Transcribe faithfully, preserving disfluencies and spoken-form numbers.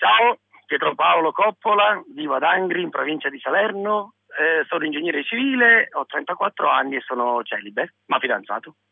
Ciao, Pietro Paolo Coppola, vivo ad Angri in provincia di Salerno, eh, sono ingegnere civile, ho trentaquattro anni e sono celibe, ma fidanzato.